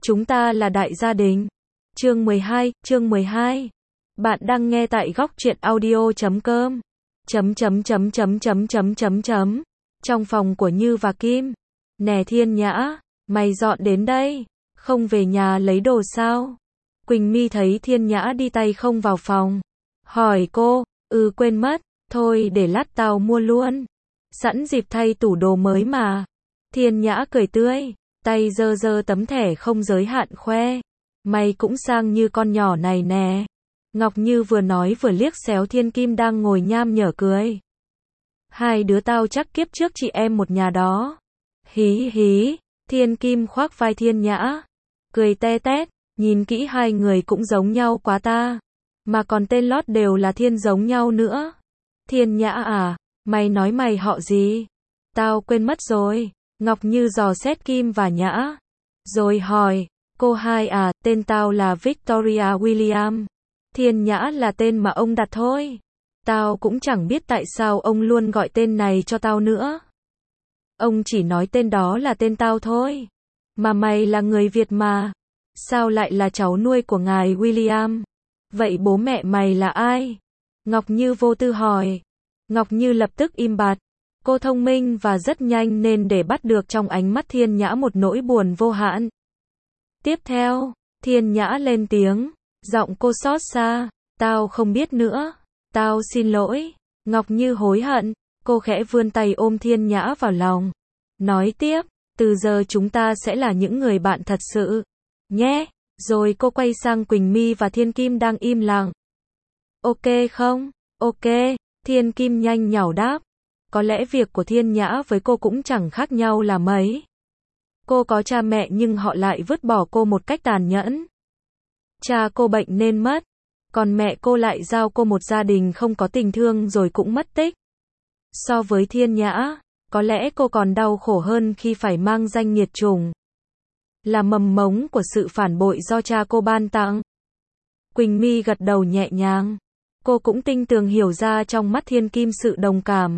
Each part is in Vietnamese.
Chúng ta là đại gia đình. Chương 12. Bạn đang nghe tại góc truyện audio.com. Trong phòng của Như và Kim. Nè Thiên Nhã, mày dọn đến đây, không về nhà lấy đồ sao? Quỳnh My thấy Thiên Nhã đi tay không vào phòng. Hỏi cô, quên mất, thôi để lát tao mua luôn. Sẵn dịp thay tủ đồ mới mà. Thiên Nhã cười tươi, tay giơ giơ tấm thẻ không giới hạn khoe. Mày cũng sang như con nhỏ này nè. Ngọc Như vừa nói vừa liếc xéo Thiên Kim đang ngồi nham nhở cười. Hai đứa tao chắc kiếp trước chị em một nhà đó. Hí hí, Thiên Kim khoác vai Thiên Nhã. Cười te tét, nhìn kỹ hai người cũng giống nhau quá ta. Mà còn tên lót đều là Thiên giống nhau nữa. Thiên Nhã à, mày nói mày họ gì? Tao quên mất rồi. Ngọc Như dò xét Kim và Nhã. Rồi hỏi, cô hai à, tên tao là Victoria William. Thiên Nhã là tên mà ông đặt thôi. Tao cũng chẳng biết tại sao ông luôn gọi tên này cho tao nữa. Ông chỉ nói tên đó là tên tao thôi. Mà mày là người Việt mà. Sao lại là cháu nuôi của ngài William? Vậy bố mẹ mày là ai? Ngọc Như vô tư hỏi. Ngọc Như lập tức im bặt. Cô thông minh và rất nhanh nên để bắt được trong ánh mắt Thiên Nhã một nỗi buồn vô hạn. Tiếp theo, Thiên Nhã lên tiếng, giọng cô xót xa, tao không biết nữa, tao xin lỗi. Ngọc Như hối hận, cô khẽ vươn tay ôm Thiên Nhã vào lòng. Nói tiếp, từ giờ chúng ta sẽ là những người bạn thật sự, nhé. Rồi cô quay sang Quỳnh My và Thiên Kim đang im lặng. Ok không? Ok, Thiên Kim nhanh nhảu đáp. Có lẽ việc của Thiên Nhã với cô cũng chẳng khác nhau là mấy. Cô có cha mẹ nhưng họ lại vứt bỏ cô một cách tàn nhẫn. Cha cô bệnh nên mất, còn mẹ cô lại giao cô một gia đình không có tình thương rồi cũng mất tích. So với Thiên Nhã, có lẽ cô còn đau khổ hơn khi phải mang danh nghiệt chủng. Là mầm mống của sự phản bội do cha cô ban tặng. Quỳnh My gật đầu nhẹ nhàng. Cô cũng tinh tường hiểu ra trong mắt Thiên Kim sự đồng cảm.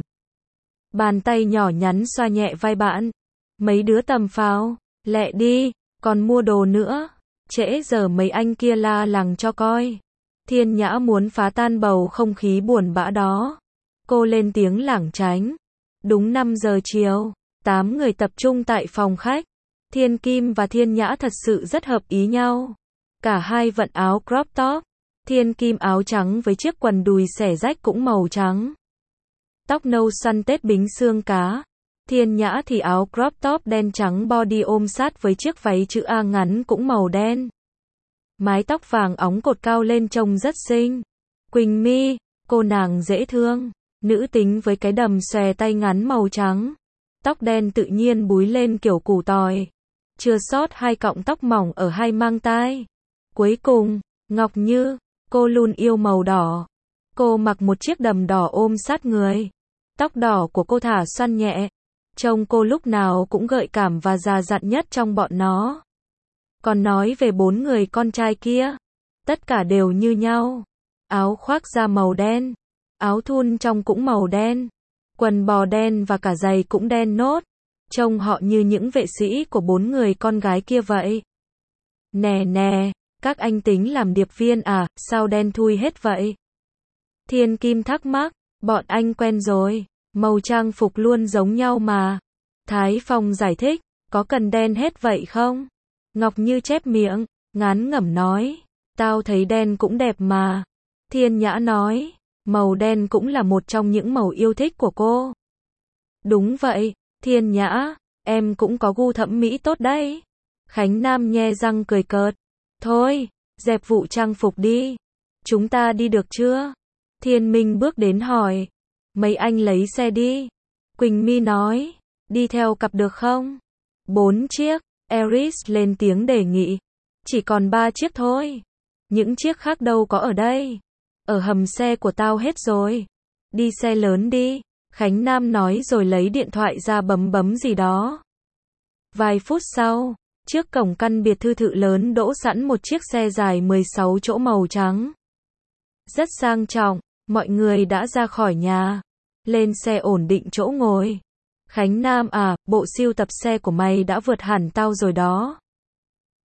Bàn tay nhỏ nhắn xoa nhẹ vai bạn. Mấy đứa tầm phào, lẹ đi, còn mua đồ nữa. Trễ giờ mấy anh kia la làng cho coi. Thiên Nhã muốn phá tan bầu không khí buồn bã đó. Cô lên tiếng lảng tránh. Đúng 5 giờ chiều, 8 người tập trung tại phòng khách. Thiên Kim và Thiên Nhã thật sự rất hợp ý nhau. Cả hai vận áo crop top. Thiên Kim áo trắng với chiếc quần đùi xẻ rách cũng màu trắng. Tóc nâu xoăn tết bính xương cá. Thiên Nhã thì áo crop top đen trắng body ôm sát với chiếc váy chữ A ngắn cũng màu đen. Mái tóc vàng óng cột cao lên trông rất xinh. Quỳnh My, cô nàng dễ thương, nữ tính với cái đầm xòe tay ngắn màu trắng. Tóc đen tự nhiên búi lên kiểu củ tỏi. Chưa sót hai cọng tóc mỏng ở hai mang tai. Cuối cùng, Ngọc Như, cô luôn yêu màu đỏ. Cô mặc một chiếc đầm đỏ ôm sát người. Tóc đỏ của cô thả xoăn nhẹ. Trông cô lúc nào cũng gợi cảm và già dặn nhất trong bọn nó. Còn nói về 4 người con trai kia, tất cả đều như nhau. Áo khoác da màu đen, áo thun trong cũng màu đen, quần bò đen và cả giày cũng đen nốt. Trông họ như những vệ sĩ của 4 người con gái kia vậy. Nè nè, các anh tính làm điệp viên à, sao đen thui hết vậy? Thiên Kim thắc mắc, bọn anh quen rồi, màu trang phục luôn giống nhau mà. Thái Phong giải thích, có cần đen hết vậy không? Ngọc Như chép miệng, ngán ngẩm nói, tao thấy đen cũng đẹp mà. Thiên Nhã nói, màu đen cũng là một trong những màu yêu thích của cô. Đúng vậy, Thiên Nhã, em cũng có gu thẩm mỹ tốt đấy. Khánh Nam nhe răng cười cợt. Thôi, dẹp vụ trang phục đi. Chúng ta đi được chưa? Thiên Minh bước đến hỏi. Mấy anh lấy xe đi. Quỳnh My nói, đi theo cặp được không? 4 chiếc. Eris lên tiếng đề nghị. Chỉ còn 3 chiếc thôi. Những chiếc khác đâu có ở đây. Ở hầm xe của tao hết rồi. Đi xe lớn đi. Khánh Nam nói rồi lấy điện thoại ra bấm bấm gì đó. Vài phút sau, trước cổng căn biệt thư thự lớn đỗ sẵn một chiếc xe dài 16 chỗ màu trắng. Rất sang trọng, mọi người đã ra khỏi nhà. Lên xe ổn định chỗ ngồi. Khánh Nam à, bộ sưu tập xe của mày đã vượt hẳn tao rồi đó.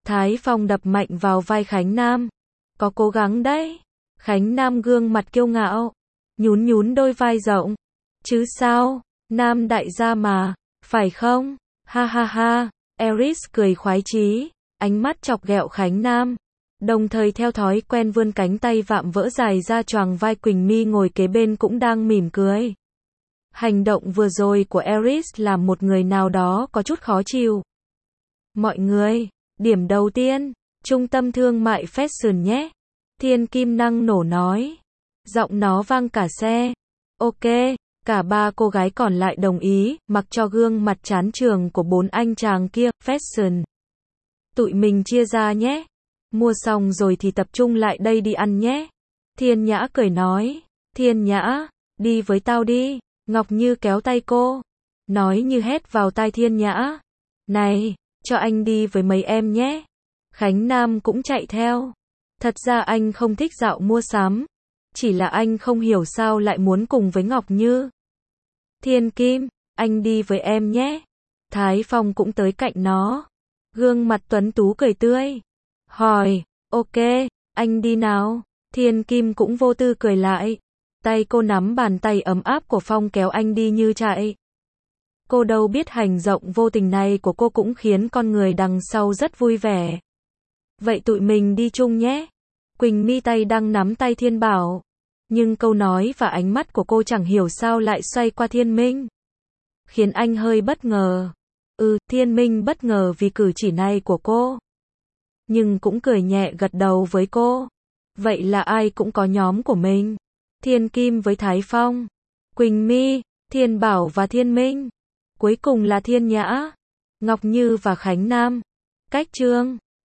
Thái Phong đập mạnh vào vai Khánh Nam. Có cố gắng đấy. Khánh Nam gương mặt kiêu ngạo, nhún nhún đôi vai rộng. Chứ sao, Nam đại gia mà, phải không? Ha ha ha, Eris cười khoái chí, ánh mắt chọc ghẹo Khánh Nam. Đồng thời theo thói quen vươn cánh tay vạm vỡ dài ra choàng vai Quỳnh My ngồi kế bên cũng đang mỉm cười. Hành động vừa rồi của Eris làm một người nào đó có chút khó chịu. Mọi người, điểm đầu tiên, trung tâm thương mại Fashion nhé. Thiên Kim năng nổ nói. Giọng nó vang cả xe. Ok, cả ba cô gái còn lại đồng ý, mặc cho gương mặt chán trường của bốn anh chàng kia, Fashion. Tụi mình chia ra nhé. Mua xong rồi thì tập trung lại đây đi ăn nhé. Thiên Nhã cười nói. Thiên Nhã, đi với tao đi. Ngọc Như kéo tay cô. Nói như hét vào tai Thiên Nhã. Này, cho anh đi với mấy em nhé. Khánh Nam cũng chạy theo. Thật ra anh không thích dạo mua sắm. Chỉ là anh không hiểu sao lại muốn cùng với Ngọc Như. Thiên Kim, anh đi với em nhé. Thái Phong cũng tới cạnh nó. Gương mặt tuấn tú cười tươi. Hỏi, ok, anh đi nào. Thiên Kim cũng vô tư cười lại. Tay cô nắm bàn tay ấm áp của Phong kéo anh đi như chạy. Cô đâu biết hành động vô tình này của cô cũng khiến con người đằng sau rất vui vẻ. Vậy tụi mình đi chung nhé. Quỳnh My tay đang nắm tay Thiên Bảo. Nhưng câu nói và ánh mắt của cô chẳng hiểu sao lại xoay qua Thiên Minh. Khiến anh hơi bất ngờ. Thiên Minh bất ngờ vì cử chỉ này của cô. Nhưng cũng cười nhẹ gật đầu với cô. Vậy là ai cũng có nhóm của mình. Thiên Kim với Thái Phong, Quỳnh My, Thiên Bảo và Thiên Minh. Cuối cùng là Thiên Nhã, Ngọc Như và Khánh Nam. Cách chương